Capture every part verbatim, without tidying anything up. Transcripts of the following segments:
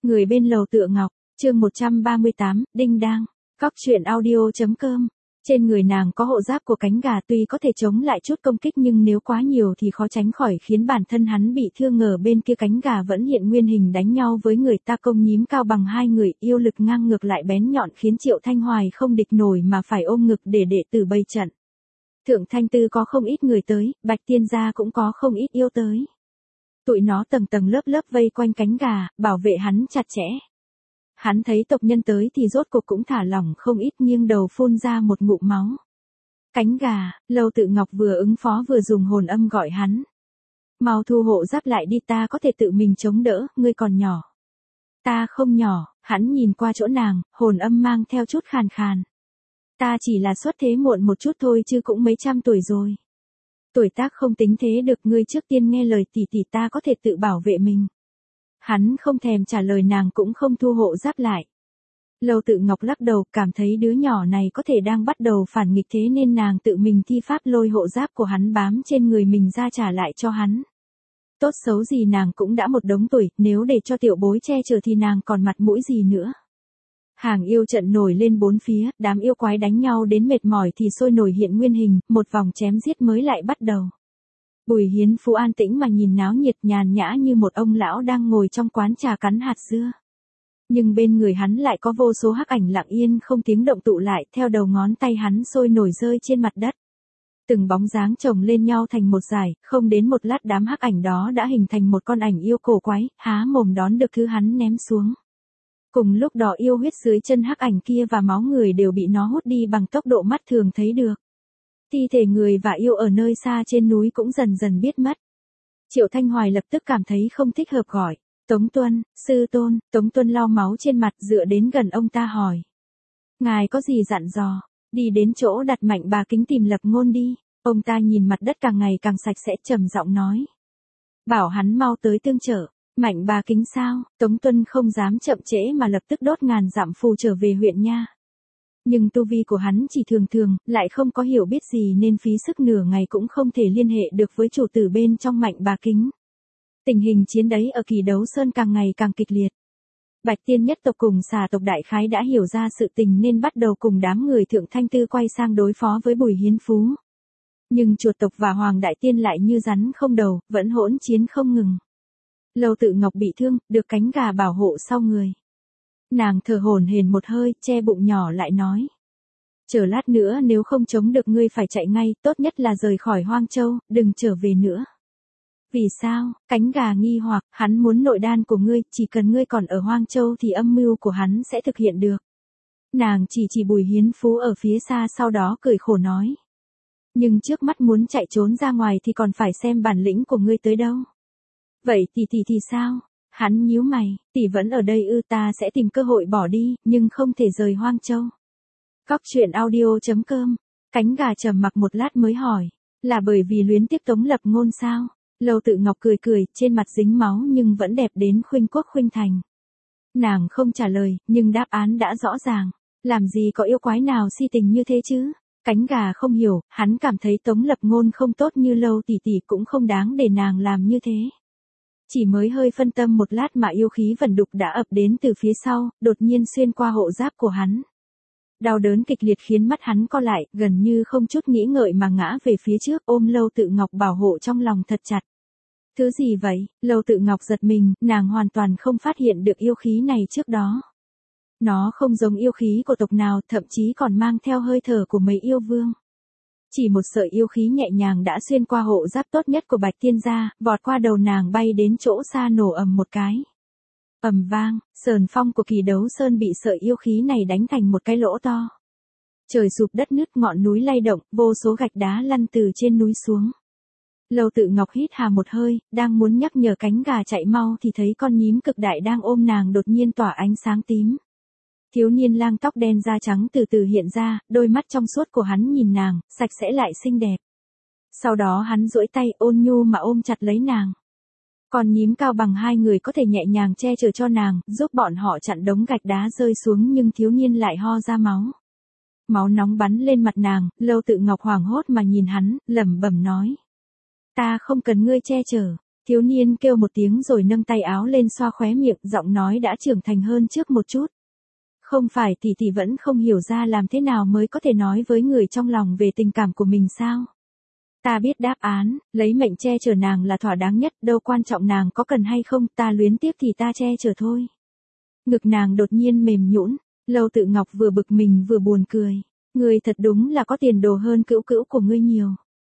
Người bên lầu tựa ngọc, chương một trăm ba mươi tám, đinh đang, cóc truyện audio.com. Trên người nàng có hộ giáp của cánh gà tuy có thể chống lại chút công kích nhưng nếu quá nhiều thì khó tránh khỏi khiến bản thân hắn bị thương, ngờ bên kia cánh gà vẫn hiện nguyên hình đánh nhau với người ta, công nhím cao bằng hai người, yêu lực ngang ngược lại bén nhọn khiến Triệu Thanh Hoài không địch nổi mà phải ôm ngực để đệ tử bày trận. Thượng Thanh Tư có không ít người tới, Bạch Tiên gia cũng có không ít yêu tới. Tụi nó tầng tầng lớp lớp vây quanh cánh gà, bảo vệ hắn chặt chẽ. Hắn thấy tộc nhân tới thì rốt cuộc cũng thả lỏng không ít, nghiêng đầu phun ra một ngụm máu. Cánh gà, Lâu Tự Ngọc vừa ứng phó vừa dùng hồn âm gọi hắn. Mau thu hộ giáp lại đi, ta có thể tự mình chống đỡ, ngươi còn nhỏ. Ta không nhỏ, hắn nhìn qua chỗ nàng, hồn âm mang theo chút khàn khàn. Ta chỉ là xuất thế muộn một chút thôi chứ cũng mấy trăm tuổi rồi. Tuổi tác không tính thế được, ngươi trước tiên nghe lời tỷ tỷ, ta có thể tự bảo vệ mình. Hắn không thèm trả lời nàng cũng không thu hộ giáp lại. Lâu Tự Ngọc lắc đầu, cảm thấy đứa nhỏ này có thể đang bắt đầu phản nghịch, thế nên nàng tự mình thi pháp lôi hộ giáp của hắn bám trên người mình ra trả lại cho hắn. Tốt xấu gì nàng cũng đã một đống tuổi, nếu để cho tiểu bối che chở thì nàng còn mặt mũi gì nữa. Hàng yêu trận nổi lên bốn phía, đám yêu quái đánh nhau đến mệt mỏi thì sôi nổi hiện nguyên hình, một vòng chém giết mới lại bắt đầu. Bùi Hiến Phú an tĩnh mà nhìn náo nhiệt, nhàn nhã như một ông lão đang ngồi trong quán trà cắn hạt dưa. Nhưng bên người hắn lại có vô số hắc ảnh lặng yên không tiếng động tụ lại, theo đầu ngón tay hắn sôi nổi rơi trên mặt đất. Từng bóng dáng chồng lên nhau thành một dải, không đến một lát đám hắc ảnh đó đã hình thành một con ảnh yêu cổ quái, há mồm đón được thứ hắn ném xuống. Cùng lúc đó yêu huyết dưới chân hắc ảnh kia và máu người đều bị nó hút đi bằng tốc độ mắt thường thấy được. Thi thể người và yêu ở nơi xa trên núi cũng dần dần biết mất. Triệu Thanh Hoài lập tức cảm thấy không thích hợp, gọi Tống Tuân, sư tôn. Tống Tuân lau máu trên mặt, dựa đến gần ông ta hỏi. Ngài có gì dặn dò? Đi đến chỗ đặt Mạnh Bà Kính tìm Lập Ngôn đi. Ông ta nhìn mặt đất càng ngày càng sạch sẽ, trầm giọng nói. Bảo hắn mau tới tương trợ. Mạnh Bà Kính sao? Tống Tuân không dám chậm trễ mà lập tức đốt ngàn dặm phù trở về huyện nha. Nhưng tu vi của hắn chỉ thường thường, lại không có hiểu biết gì nên phí sức nửa ngày cũng không thể liên hệ được với chủ tử bên trong Mạnh Bà Kính. Tình hình chiến đấy ở Kỳ Đấu Sơn càng ngày càng kịch liệt. Bạch Tiên nhất tộc cùng Xà tộc đại khái đã hiểu ra sự tình nên bắt đầu cùng đám người Thượng Thanh Tư quay sang đối phó với Bùi Hiến Phú. Nhưng chuột tộc và Hoàng Đại Tiên lại như rắn không đầu, vẫn hỗn chiến không ngừng. Lâu Tự Ngọc bị thương, được cánh gà bảo hộ sau người. Nàng thở hổn hển một hơi, che bụng nhỏ lại nói. Chờ lát nữa nếu không chống được ngươi phải chạy ngay, tốt nhất là rời khỏi Hoang Châu, đừng trở về nữa. Vì sao? Cánh gà nghi hoặc, hắn muốn nội đan của ngươi, chỉ cần ngươi còn ở Hoang Châu thì âm mưu của hắn sẽ thực hiện được. Nàng chỉ chỉ Bùi Hiến Phú ở phía xa, sau đó cười khổ nói. Nhưng trước mắt muốn chạy trốn ra ngoài thì còn phải xem bản lĩnh của ngươi tới đâu. Vậy tỷ tỷ thì sao? Hắn nhíu mày, tỷ vẫn ở đây ư? Ta sẽ tìm cơ hội bỏ đi, nhưng không thể rời Hoang Châu. Cóc truyện audio.com. Cánh gà trầm mặc một lát mới hỏi, là bởi vì luyến tiếc Tống Lập Ngôn sao? Lâu Tự Ngọc cười cười, trên mặt dính máu nhưng vẫn đẹp đến khuynh quốc khuynh thành. Nàng không trả lời, nhưng đáp án đã rõ ràng. Làm gì có yêu quái nào si tình như thế chứ? Cánh gà không hiểu, hắn cảm thấy Tống Lập Ngôn không tốt như Lâu tỷ tỷ cũng không đáng để nàng làm như thế. Chỉ mới hơi phân tâm một lát mà yêu khí vẩn đục đã ập đến từ phía sau, đột nhiên xuyên qua hộ giáp của hắn. Đau đớn kịch liệt khiến mắt hắn co lại, gần như không chút nghĩ ngợi mà ngã về phía trước, ôm Lâu Tự Ngọc bảo hộ trong lòng thật chặt. Thứ gì vậy? Lâu Tự Ngọc giật mình, nàng hoàn toàn không phát hiện được yêu khí này trước đó. Nó không giống yêu khí của tộc nào, thậm chí còn mang theo hơi thở của mấy yêu vương. Chỉ một sợi yêu khí nhẹ nhàng đã xuyên qua hộ giáp tốt nhất của Bạch Tiên gia, vọt qua đầu nàng bay đến chỗ xa, nổ ầm một cái. Ầm vang, sườn phong của Kỳ Đấu Sơn bị sợi yêu khí này đánh thành một cái lỗ to. Trời sụp đất nứt, ngọn núi lay động, vô số gạch đá lăn từ trên núi xuống. Lâu Tự Ngọc hít hà một hơi, đang muốn nhắc nhở cánh gà chạy mau thì thấy con nhím cực đại đang ôm nàng đột nhiên tỏa ánh sáng tím. Thiếu niên lang tóc đen da trắng từ từ hiện ra, đôi mắt trong suốt của hắn nhìn nàng, sạch sẽ lại xinh đẹp. Sau đó hắn duỗi tay ôn nhu mà ôm chặt lấy nàng. Con nhím cao bằng hai người có thể nhẹ nhàng che chở cho nàng, giúp bọn họ chặn đống gạch đá rơi xuống, nhưng thiếu niên lại ho ra máu. Máu nóng bắn lên mặt nàng, Lâu Tự Ngọc hoảng hốt mà nhìn hắn, lẩm bẩm nói. Ta không cần ngươi che chở. Thiếu niên kêu một tiếng rồi nâng tay áo lên xoa khóe miệng, giọng nói đã trưởng thành hơn trước một chút. Không phải tỷ tỷ vẫn không hiểu ra làm thế nào mới có thể nói với người trong lòng về tình cảm của mình sao? Ta biết đáp án, lấy mệnh che chở nàng là thỏa đáng nhất, đâu quan trọng nàng có cần hay không, ta luyến tiếc thì ta che chở thôi. Ngực nàng đột nhiên mềm nhũn, Lâu Tự Ngọc vừa bực mình vừa buồn cười. Ngươi thật đúng là có tiền đồ hơn cữu cữu của ngươi nhiều.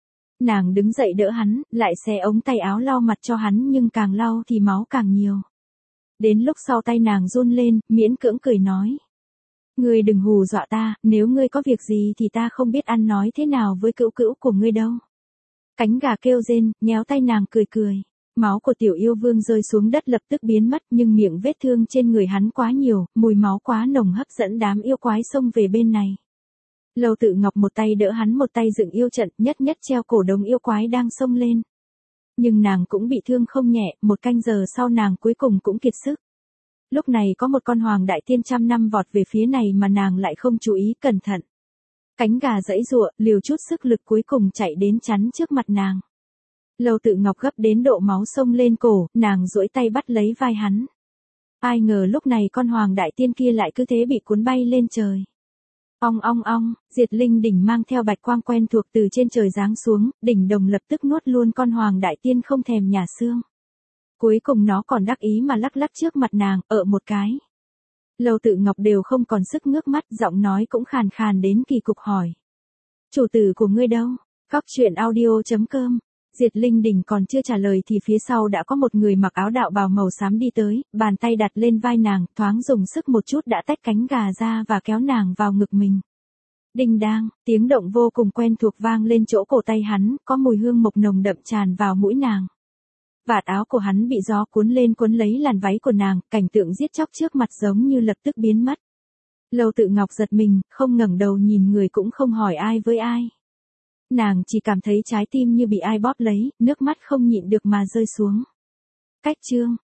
Nàng đứng dậy đỡ hắn, lại xé ống tay áo lau mặt cho hắn nhưng càng lau thì máu càng nhiều. Đến lúc sau tay nàng run lên, miễn cưỡng cười nói. Ngươi đừng hù dọa ta, nếu ngươi có việc gì thì ta không biết ăn nói thế nào với cữu cữu của ngươi đâu. Cánh gà kêu rên, nhéo tay nàng cười cười. Máu của tiểu yêu vương rơi xuống đất lập tức biến mất nhưng miệng vết thương trên người hắn quá nhiều, mùi máu quá nồng hấp dẫn đám yêu quái xông về bên này. Lâu Tự Ngọc một tay đỡ hắn một tay dựng yêu trận, nhất nhất treo cổ đống yêu quái đang xông lên. Nhưng nàng cũng bị thương không nhẹ, một canh giờ sau nàng cuối cùng cũng kiệt sức. Lúc này có một con hoàng đại tiên trăm năm vọt về phía này mà nàng lại không chú ý cẩn thận. Cánh gà giãy giụa, liều chút sức lực cuối cùng chạy đến chắn trước mặt nàng. Lâu Tự Ngọc gấp đến độ máu xông lên cổ, nàng duỗi tay bắt lấy vai hắn. Ai ngờ lúc này con hoàng đại tiên kia lại cứ thế bị cuốn bay lên trời. Ong ong ong, Diệt Linh đỉnh mang theo bạch quang quen thuộc từ trên trời giáng xuống, đỉnh đồng lập tức nuốt luôn con hoàng đại tiên không thèm nhả xương. Cuối cùng nó còn đắc ý mà lắc lắc trước mặt nàng, ợ một cái. Lâu Tự Ngọc đều không còn sức ngước mắt, giọng nói cũng khàn khàn đến kỳ cục hỏi. Chủ tử của ngươi đâu? Cóc truyện audio chấm com. Diệt Linh đỉnh còn chưa trả lời thì phía sau đã có một người mặc áo đạo bào màu xám đi tới, bàn tay đặt lên vai nàng, thoáng dùng sức một chút đã tách cánh gà ra và kéo nàng vào ngực mình. Đinh đang, tiếng động vô cùng quen thuộc vang lên chỗ cổ tay hắn, có mùi hương mộc nồng đậm tràn vào mũi nàng. Vạt áo của hắn bị gió cuốn lên cuốn lấy làn váy của nàng, cảnh tượng giết chóc trước mặt giống như lập tức biến mất. Lâu Tự Ngọc giật mình, không ngẩng đầu nhìn người cũng không hỏi ai với ai. Nàng chỉ cảm thấy trái tim như bị ai bóp lấy, nước mắt không nhịn được mà rơi xuống. Cách chương